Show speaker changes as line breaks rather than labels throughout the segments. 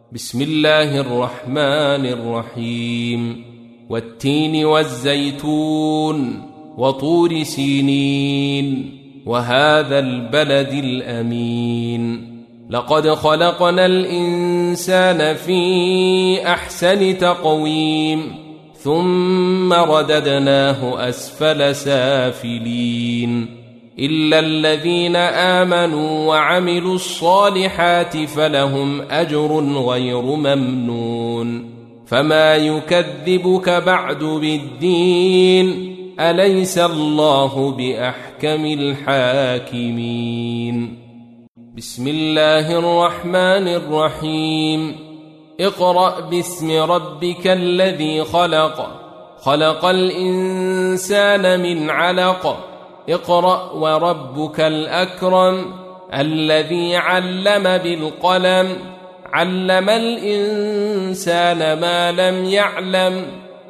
بسم الله الرحمن الرحيم والتين والزيتون وطور سينين وهذا البلد الأمين لقد خلقنا الإنسان في أحسن تقويم ثم رددناه أسفل سافلين إلا الذين آمنوا وعملوا الصالحات فلهم أجر غير ممنون فما يكذبك بعد بالدين أليس الله بأحكم الحاكمين بسم الله الرحمن الرحيم اقرأ باسم ربك الذي خلق الإنسان من علق اقرأ وربك الأكرم الذي علم بالقلم علم الإنسان ما لم يعلم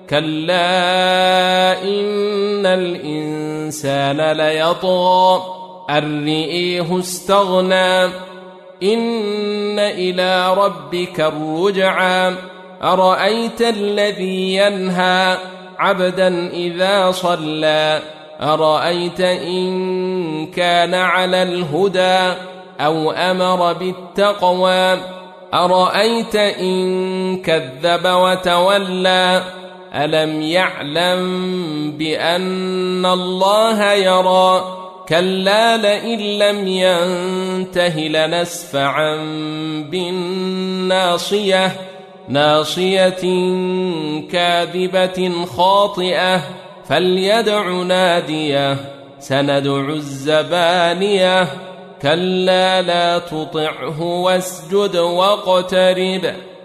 كلا إن الإنسان ليطغى أن رآه استغنى إن إلى ربك الرجعى أرأيت الذي ينهى عبدا إذا صلى أرأيت إن كان على الهدى أو أمر بالتقوى أرأيت إن كذب وتولى ألم يعلم بأن الله يرى كلا لئن لم ينته لنسفعا بالناصية ناصية كاذبة خاطئة فليدع ناديه سندع الزبانية كلا لا تطعه واسجد واقترب